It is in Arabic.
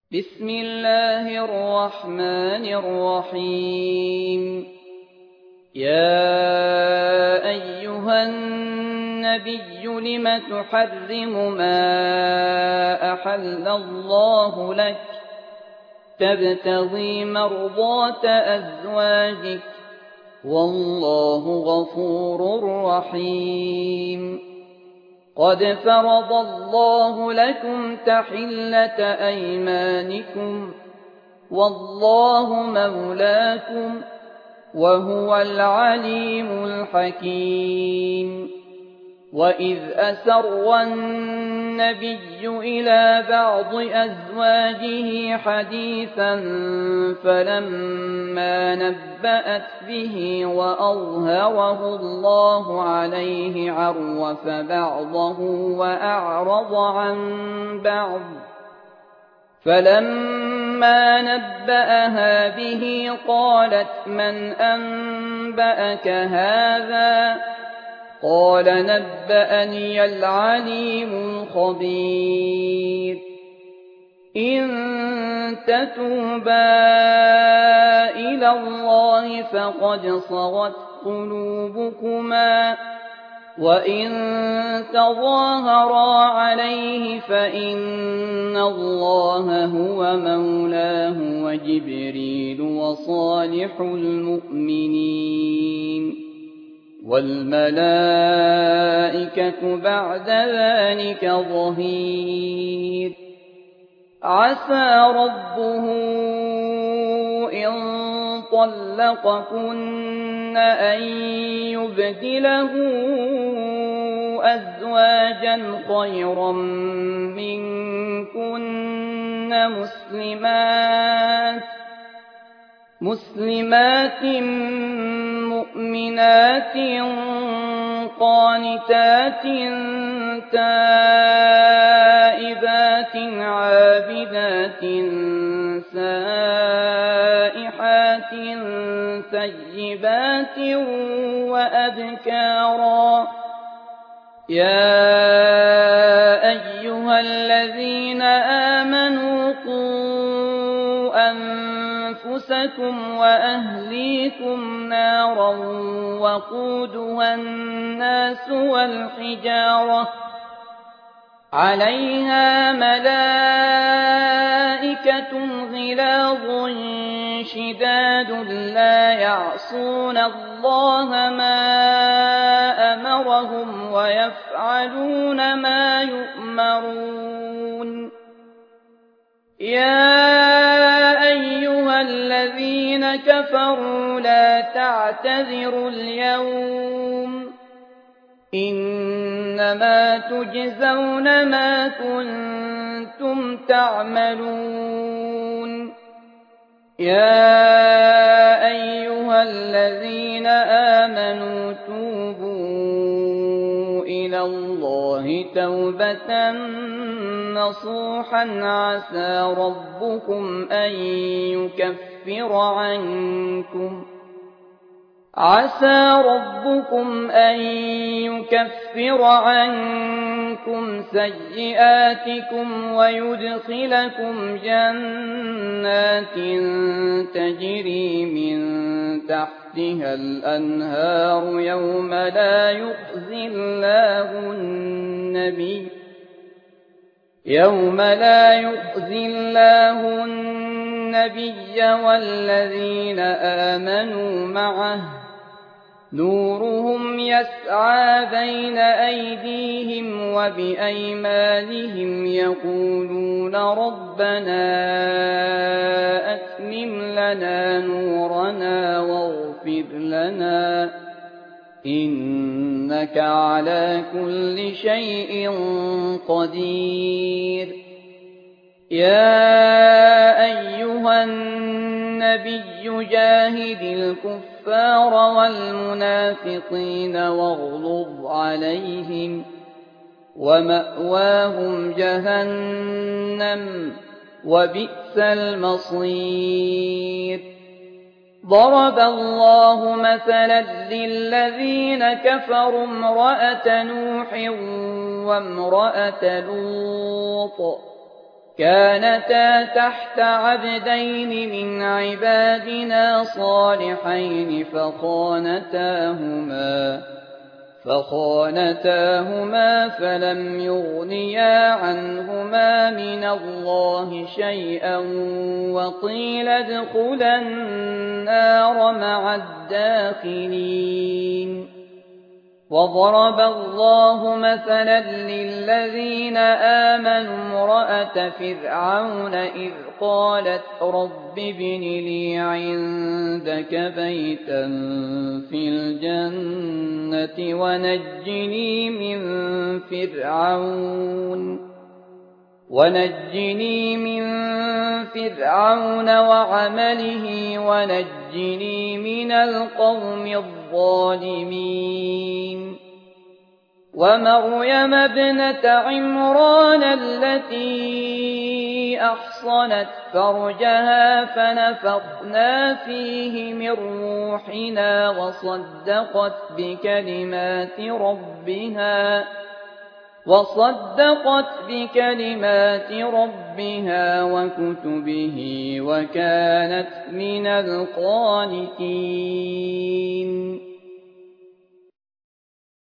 بسم الله الرحمن الرحيم. يا أيها النبي لم تحرم ما أحل الله لك تبتغي مرضات أزواجك والله غفور رحيم. قد فرض الله لكم تحلة أيمانكم والله مولاكم وهو العليم الحكيم. وإذ أسر النبي إلى بعض أزواجه حديثا فلما نبأت به وأظهره الله عليه عرف بعضه وأعرض عن بعض فلما نبأها به قالت من أنبأك هذا قال نبأني العليم الخبير. إن تتوبا إلى الله فقد صغت قلوبكما وإن تظاهرا عليه فإن الله هو مولاه وجبريل وصالح المؤمنين والملائكة بعد ذلك ظهير. عسى ربه إن طلقكن أن يبدله أزواجا خيرا منكن مسلمات مؤمنات قانتات تائبات عابدات سائحات ثيبات وأبكارا. يا أيها الذين آمنوا قوا أنفسكم وأهليكم نارا وقودها الناس والحجارة عليها ملائكة غلاظ شداد لا يعصون الله ما أمرهم ويفعلون ما يؤمرون. يا أيها الذين كفروا لا تعتذروا اليوم إنما تجزون ما كنتم تعملون. يا أيها الذين آمنوا توبوا إلى الله توبة نصوحا عسى ربكم أن يكفر عنكم سيئاتكم ويدخلكم جنات تجري من تحتها الأنهار يوم لا يخزي الله النبي والذين آمنوا معه نورهم يسعى بين أيديهم وبأيمانهم يقولون ربنا أتمم لنا نورنا واغفر لنا إنك على كل شيء قدير. يا أيها النبي جاهد الكفار والمنافقين واغلظ عليهم ومأواهم جهنم وبئس المصير. ضرب الله مثلا للذين كفروا امرأة نوح وامرأة لوط كانتا تحت عبدين من عبادنا صالحين فخانتاهما فلم يغنيا عنهما من الله شيئا وقيل ادخلا النار مع الداخلين. وضرب الله مثلا للذين آمنوا امرأة فرعون إذ قالت رب ابن لي عندك بيتا في الجنة ونجني من فرعون وعمله ونجني من القوم الظالمين. ومريم ابنة عمران التي أحصنت فرجها فنفخنا فيه من روحنا وصدقت بكلمات ربها وكتبه وكانت من القانتين.